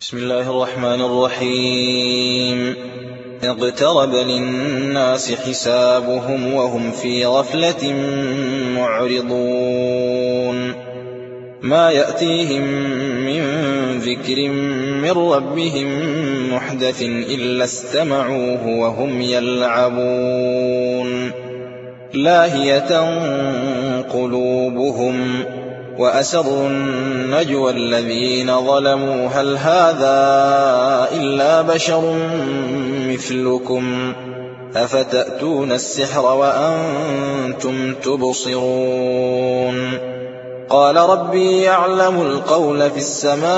بسم الله الرحمن الرحيم. اقترب للناس حسابهم وهم في غفلة معرضون. ما يأتيهم من ذكر من ربهم محدث إلا استمعوه وهم يلعبون. لاهية قلوبهم وأسروا النجوى الذين ظلموا هل هذا إلا بشر مثلكم أفتأتون السحر وأنتم تبصرون. قال ربي يعلم القول في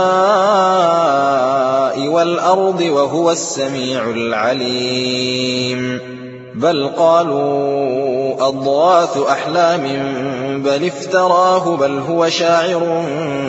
السماء والأرض وهو السميع العليم. بل قالوا أضغاث أحلام بل افتراه بل هو شاعر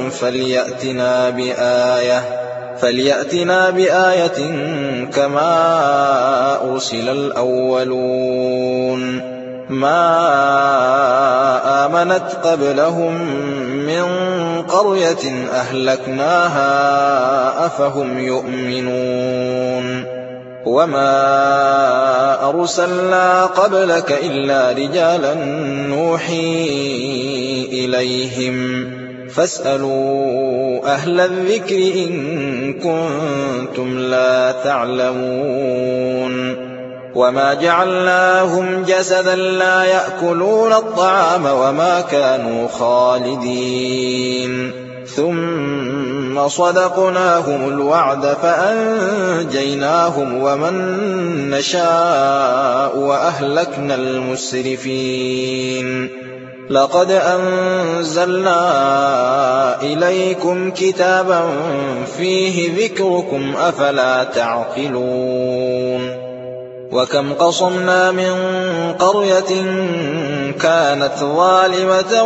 فليأتنا بآية كما أرسل الأولون. ما آمنت قبلهم من قرية أهلكناها أفهم يؤمنون. وما أرسلنا قبلك إلا رجالا نوحي إليهم فاسألوا أهل الذكر إن كنتم لا تعلمون. وما جعلناهم جسدا لا يأكلون الطعام وما كانوا خالدين. ثم صدقناهم الوعد فأنجيناهم ومن نشاء وأهلكنا المسرفين. لقد أنزلنا إليكم كتابا فيه ذكركم أفلا تعقلون. وكم قصمنا من قرية كانت ظالمة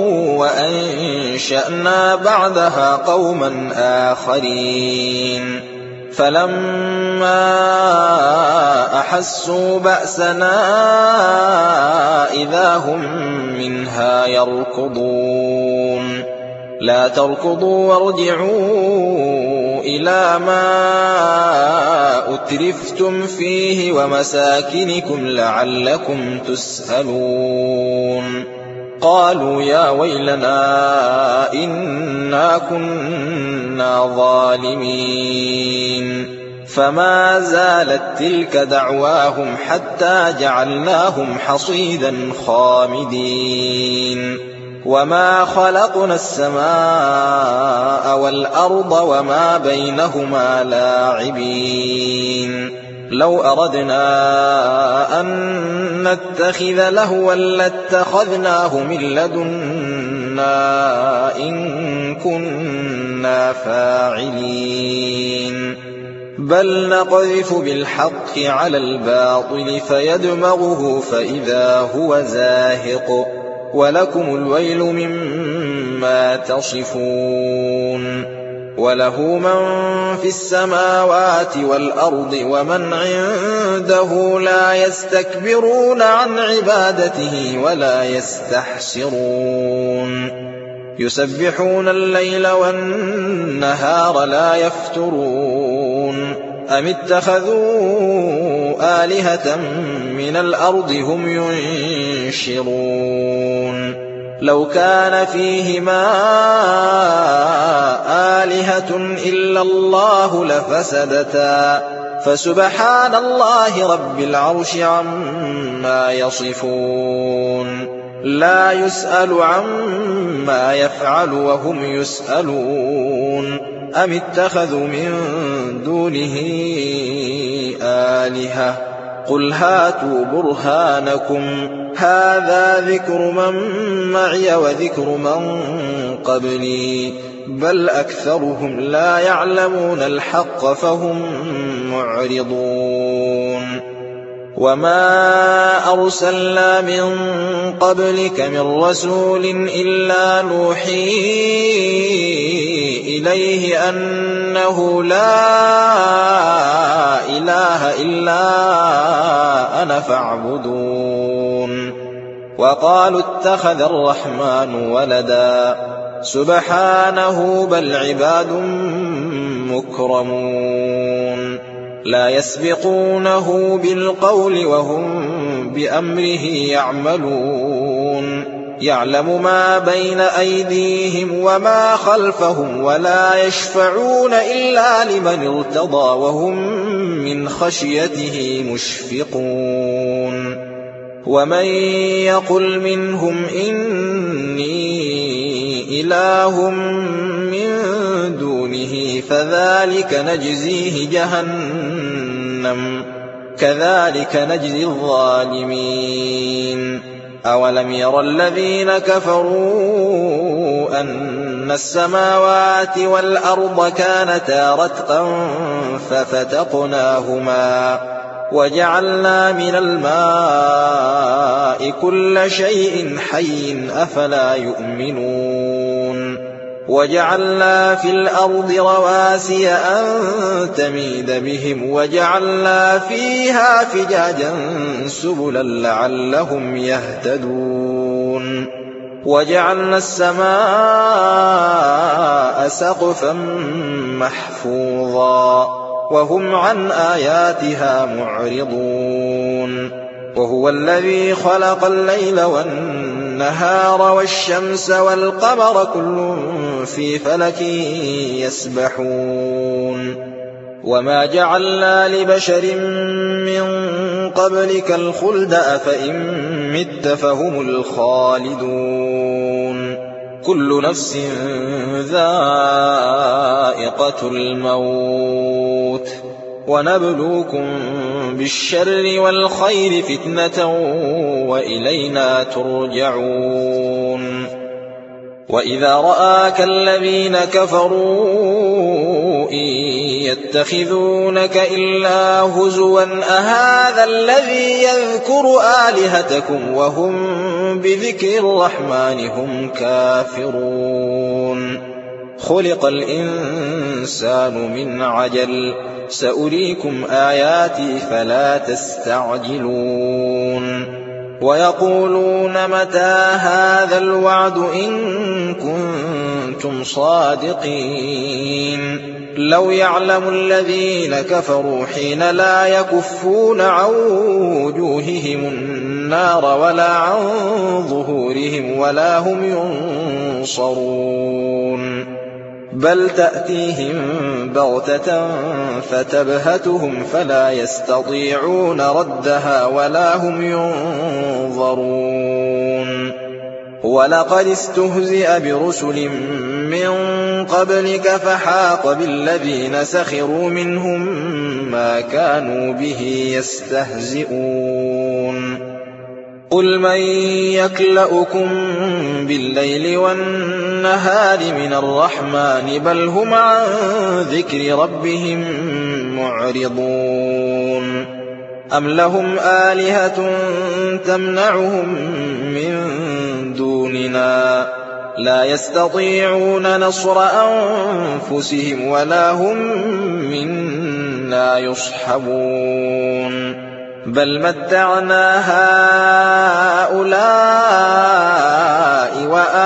وأنشأنا بعدها قوما آخرين. فلما أحسوا بأسنا إذا هم منها يركضون. لا تركضوا وارجعوا إلى ما أترفتم فيه ومساكنكم لعلكم تسألون. قالوا يا ويلنا إنا كنا ظالمين. فما زالت تلك دعواهم حتى جعلناهم حصيدا خامدين. وما خلقنا السماء والأرض وما بينهما لاعبين. لو أردنا أن نتخذ لهوا لاتخذناه من لدنا إن كنا فاعلين. بل نقذف بالحق على الباطل فيدمغه فإذا هو زاهق ولكم الويل مما تصفون. وله من في السماوات والأرض ومن عنده لا يستكبرون عن عبادته ولا يستحسرون. يسبحون الليل والنهار لا يفترون. أم اتخذوا آلهة من الأرض هم ينشرون. لو كان فيهما آلهة إلا الله لفسدتا فسبحان الله رب العرش عما يصفون. لا يسأل عما يفعل وهم يسألون. أم اتخذوا من دونه آلهة قل هاتوا برهانكم هذا ذكر من معي وذكر من قبلي بل أكثرهم لا يعلمون الحق فهم معرضون. وما أرسلنا من قبلك من رسول إلا نوحي إليه أنه لا إله إلا أنا فاعبدون. وقالوا اتخذ الرحمن ولدا سبحانه بل عباد مكرمون لا يسبقونه بالقول وهم بأمره يعملون يعلم ما بين أيديهم وما خلفهم ولا يشفعون إلا لمن ارتضى وهم من خشيته مشفقون ومن يقل منهم إني إله من دونه فذلك نجزيه جهنم كذلك نجزي الظالمين أولم ير الذين كفروا أن السماوات والأرض كانتا رتقا ففتقناهما وجعلنا من الماء كل شيء حي أفلا يؤمنون وجعلنا في الأرض رواسي أن تميد بهم وجعلنا فيها فجاجا سبلا لعلهم يهتدون وجعلنا السماء سقفا محفوظا وهم عن آياتها معرضون وهو الذي خلق الليل والنهار والشمس والقمر كل في فلك يسبحون وما جعلنا لبشر من قبلك الخلد أفإن مت فهم الخالدون كل نفس ذائقة الموت ونبلوكم بالشر والخير فتنة وإلينا ترجعون وإذا رآك الذين كفروا إن يتخذونك إلا هزوا أهذا الذي يذكر آلهتكم وهم بذكر الرحمن هم كافرون خلق الإنسان من عجل سأريكم آياتي فلا تستعجلون ويقولون متى هذا الوعد إن كنتم صادقين لو يعلم الذين كفروا حين لا يكفون عن وجوههم النار ولا عن ظهورهم ولا هم ينصرون بل تأتيهم بغتة فتبهتهم فلا يستطيعون ردها ولا هم ينظرون ولقد استهزئ برسل من قبلك فحاق بالذين سخروا منهم ما كانوا به يستهزئون قل من يكلؤكم بالليل والنهار من الرحمن بل هم عن ذكر ربهم معرضون أم لهم آلهة تمنعهم من دوننا لا يستطيعون نصر أنفسهم ولا هم منا يصحبون بل متعنا هؤلاء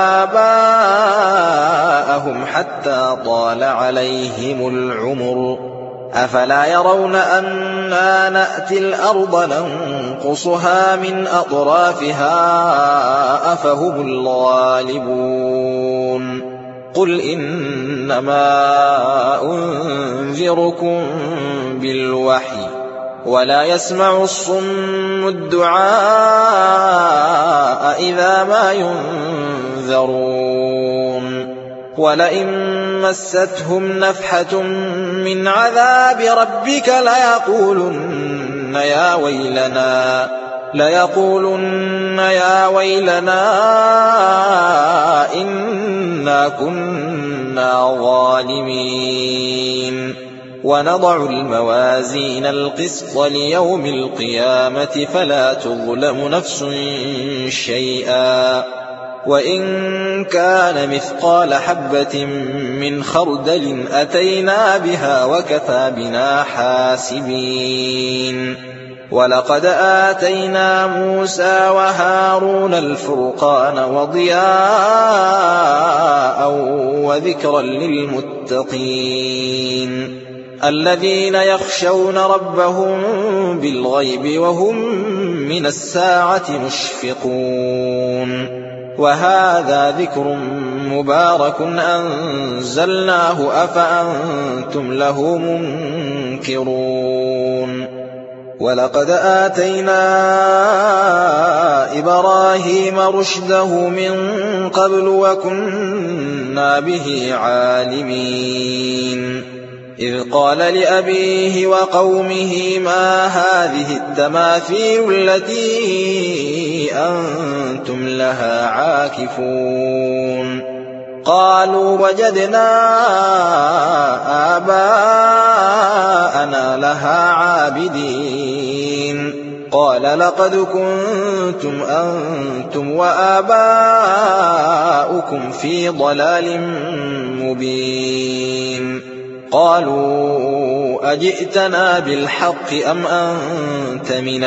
وآباءهم حتى طال عليهم العمر أفلا يرون أنا نأتي الأرض ننقصها من أطرافها أفهم الغالبون قل إنما أنذركم بالوحي ولا يسمع الصم الدعاء إذا ما ينذرون ولئن مستهم نفحة من عذاب ربك ليقولن يا ويلنا إنا كنا ظالمين ونضع الموازين القسط ليوم القيامة فلا تظلم نفس شيئا وإن كان مثقال حبة من خردل أتينا بها وكفى بنا حاسبين ولقد آتينا موسى وهارون الفرقان وضياء وذكرا للمتقين الذين يخشون ربهم بالغيب وهم من الساعة مشفقون وهذا ذكر مبارك أنزلناه أفأنتم له منكرون ولقد آتينا إبراهيم رشده من قبل وكنا به عالمين إذ قال لأبيه وقومه ما هذه التماثيل التي أنتم لها عاكفون قالوا وجدنا آباءنا لها عابدين قال لقد كنتم أنتم وآباؤكم في ضلال مبين قالوا أجئتنا بالحق أم أنت من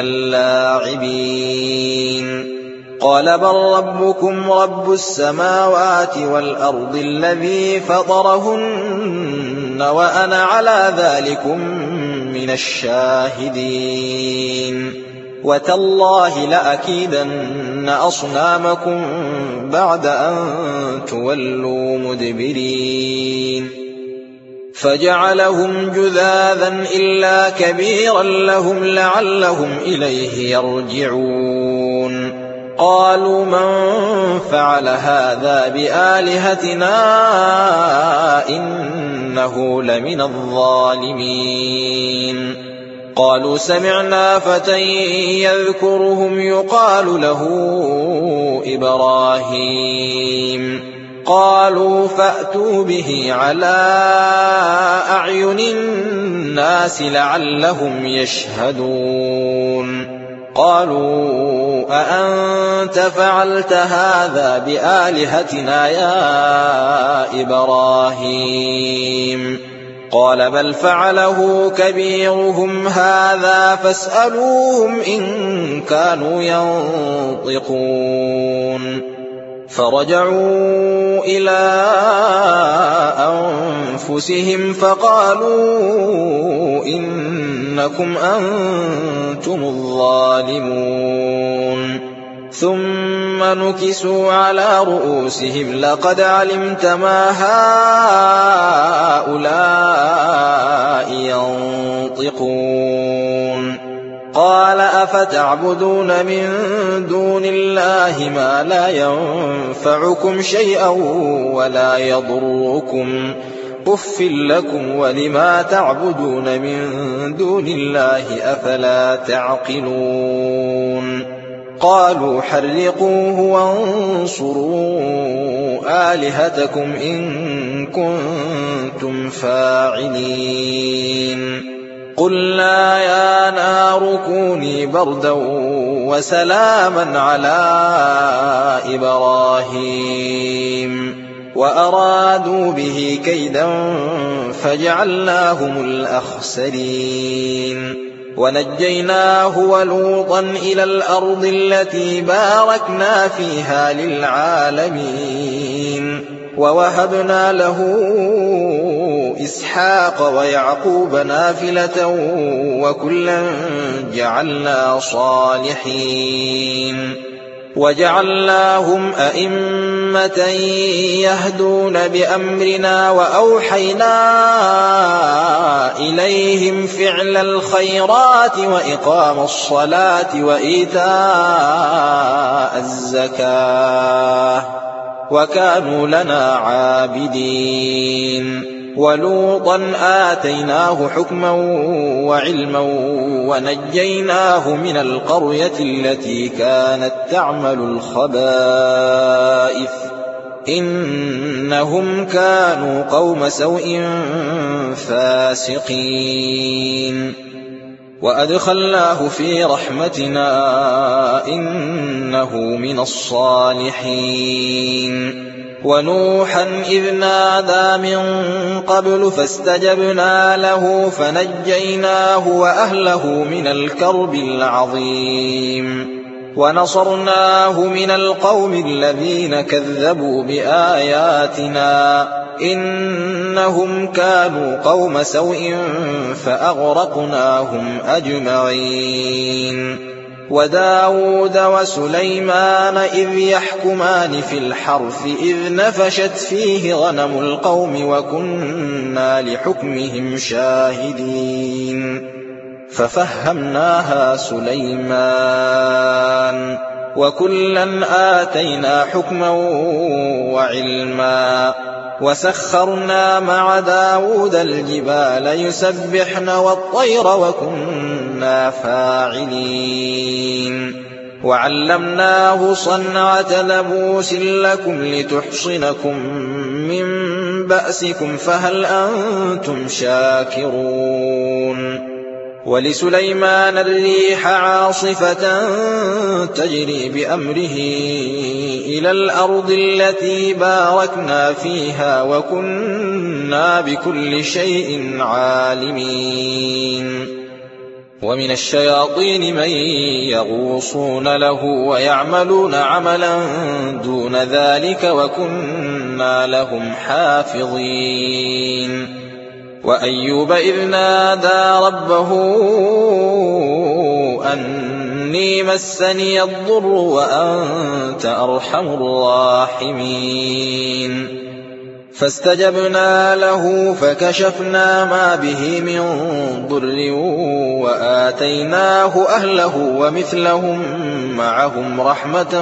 اللاعبين قال بل ربكم رب السماوات والأرض الذي فطرهن وأنا على ذلكم من الشاهدين وتالله لأكيدن أصنامكم بعد أن تولوا مدبرين فجعلهم جذاذا إلا كبيرا لهم لعلهم إليه يرجعون قالوا من فعل هذا بآلهتنا إنه لمن الظالمين قالوا سمعنا فتى يذكرهم يقال له إبراهيم قالوا فأتوا به على أعين الناس لعلهم يشهدون قالوا أأنت فعلت هذا بآلهتنا يا إبراهيم قال بل فعله كبيرهم هذا فاسألوهم إن كانوا ينطقون فرجعوا إلى أنفسهم فقالوا إنكم أنتم الظالمون ثم نكسوا على رؤوسهم لقد علمت ما هؤلاء ينطقون قال أفتعبدون من دون الله ما لا ينفعكم شيئا ولا يضركم أف لكم ولما تعبدون من دون الله أفلا تعقلون قالوا حرقوه وانصروا آلهتكم إن كنتم فاعلين قلنا يا نار كوني بردا وسلاما على إبراهيم وأرادوا به كيدا فجعلناهم الأخسرين ونجيناه ولوطا إلى الأرض التي باركنا فيها للعالمين ووهبنا له إسحاق ويعقوب نافلة وكلا جعلنا صالحين وجعلناهم أئمة يهدون بأمرنا وأوحينا إليهم فعل الخيرات وإقام الصلاة وإيتاء الزكاة وكانوا لنا عابدين ولوطا آتيناه حكما وعلما ونجيناه من القرية التي كانت تعمل الخبائث إنهم كانوا قوم سوء فاسقين وأدخلناه في رحمتنا إنه من الصالحين ونوحا إذ نادى من قبل فاستجبنا له فنجيناه وأهله من الكرب العظيم ونصرناه من القوم الذين كذبوا بآياتنا إنهم كانوا قوم سوء فأغرقناهم أجمعين وداود وسليمان إذ يحكمان في الحرث إذ نفشت فيه غنم القوم وكنا لحكمهم شاهدين ففهمناها سليمان وكلا آتينا حكما وعلما وسخرنا مع داود الجبال يسبحن والطير وكنا فاعلين وعلمناه صنعة لبوس لكم لتحصنكم من بأسكم فهل أنتم شاكرون ولسليمان الريح عاصفة تجري بأمره إلى الأرض التي باركنا فيها وكنا بكل شيء عالمين ومن الشياطين من يغوصون له ويعملون عملا دون ذلك وكنا لهم حافظين وأيوب إذ نادى ربه أني مسني الضر وأنت أرحم الراحمين فاستجبنا له فكشفنا ما به من ضر وآتيناه أهله ومثلهم معهم رحمة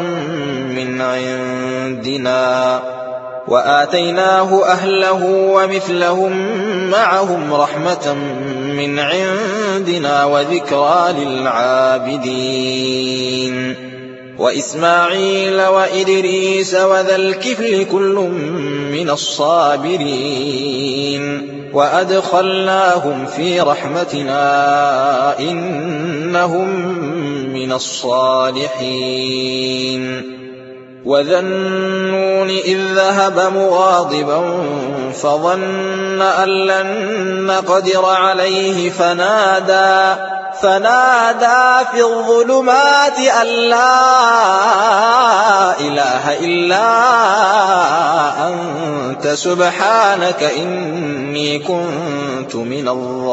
من عندنا وذكرى للعابدين وإسماعيل وإدريس وذا الكفل كل من الصابرين وأدخلناهم في رحمتنا إنهم من الصالحين وذا النون إذ ذهب مغاضبا فظن أن لن نقدر عليه فنادى في الظلمات أن لا إله إلا أنت سبحانك إني كنت من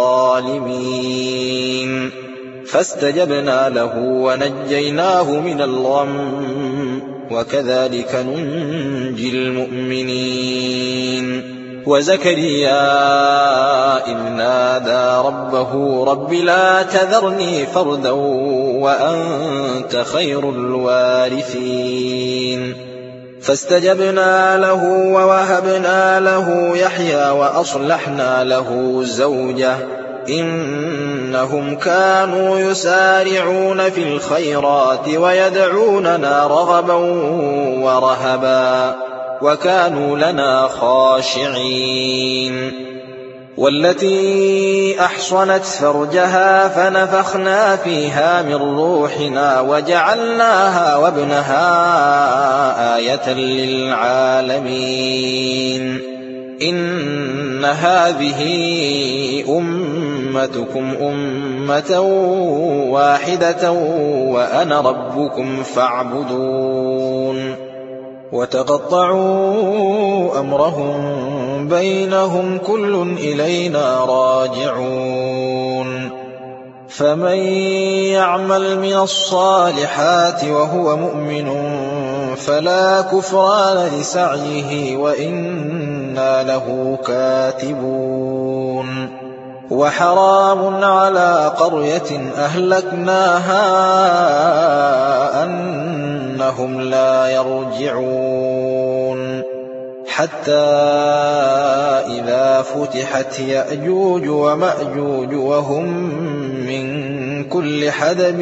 الظالمين فاستجبنا له ونجيناه من الغم وكذلك ننجي المؤمنين وزكريا إذ نادى ربه رب لا تذرني فردا وأنت خير الوارثين فاستجبنا له ووهبنا له يحيى وأصلحنا له زوجه إنهم كانوا يسارعون في الخيرات ويدعوننا رغبا ورهبا وكانوا لنا خاشعين والتي أحصنت فرجها فنفخنا فيها من روحنا وجعلناها وابنها آية للعالمين إن هذه أمتكم أمة واحدة وأنا ربكم فاعبدون وتقطعوا أمرهم بينهم كل إلينا راجعون فمن يعمل من الصالحات وهو مؤمن فلا كفران لسعيه وإنا له كاتبون وحرام على قرية أهلكناها أنهم لا يرجعون حتى إذا فتحت يأجوج ومأجوج وهم من كل حدب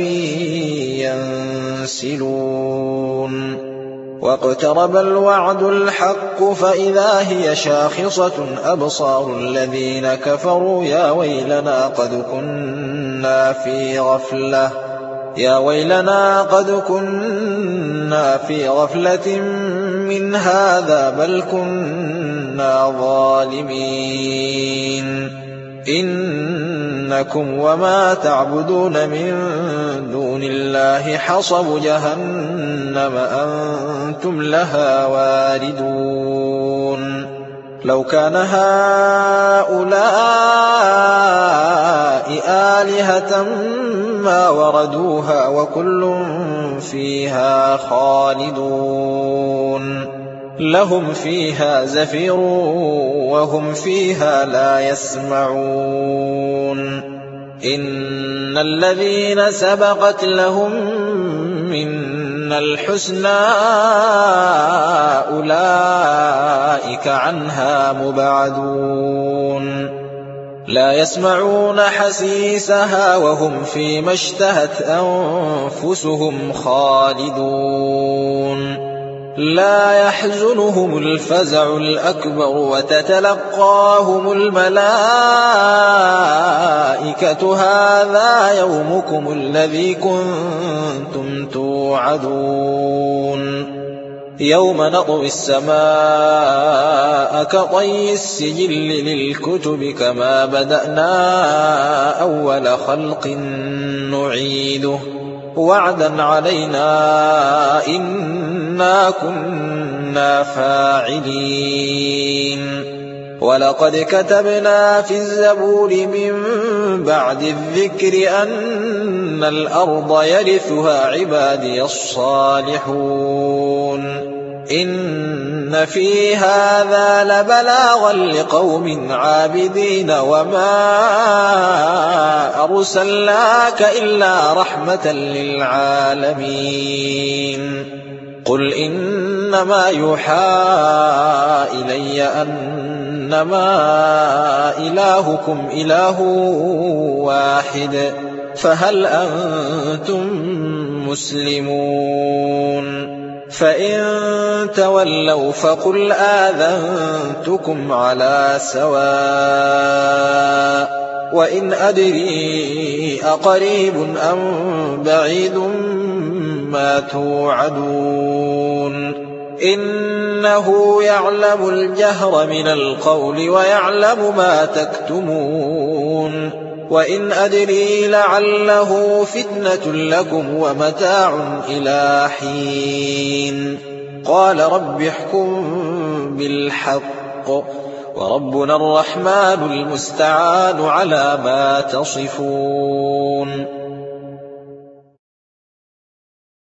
ينسلون واقترب الوعد الحق فإذا هي شاخصة أبصار الذين كفروا يا ويلنا قد كنا في غفلة يا ويلنا قد كنا في غفلة من هذا بل كنا ظالمين إنكم وما تعبدون من دون الله حصب جهنم أنتم لها واردون لو كان هؤلاء آلهة ما وردوها وكل فيها خالدون لهم فيها زفير وهم فيها لا يسمعون إن الذين سبقت لهم منا الحسنى أولئك عنها مبعدون لا يسمعون حسيسها وهم فيما اشتهت أنفسهم خالدون لا يحزنهم الفزع الأكبر وتتلقاهم الملائكة هذا يومكم الذي كنتم توعدون يوم نطوي السماء كطي السجل للكتب كما بدأنا أول خلق نعيده وعدا علينا إنا كنا فاعلين ولقد كتبنا في الزبور من بعد الذكر أن الأرض يرثها عبادي الصالحون إن في هذا لبلاغا لقوم عابدين وما أرسلناك إلا رحمة للعالمين قل إنما يوحى إلي أنما إلهكم إله واحد فهل أنتم مسلمون فإن تولوا فقل آذنتكم على سواء وإن أدري أقريب أم بعيد ما توعدون إنه يعلم الجهر من القول ويعلم ما تكتمون وإن أدري لعله فتنة لكم ومتاع إلى حين قال رب احكم بالحق وربنا الرحمن المستعان على ما تصفون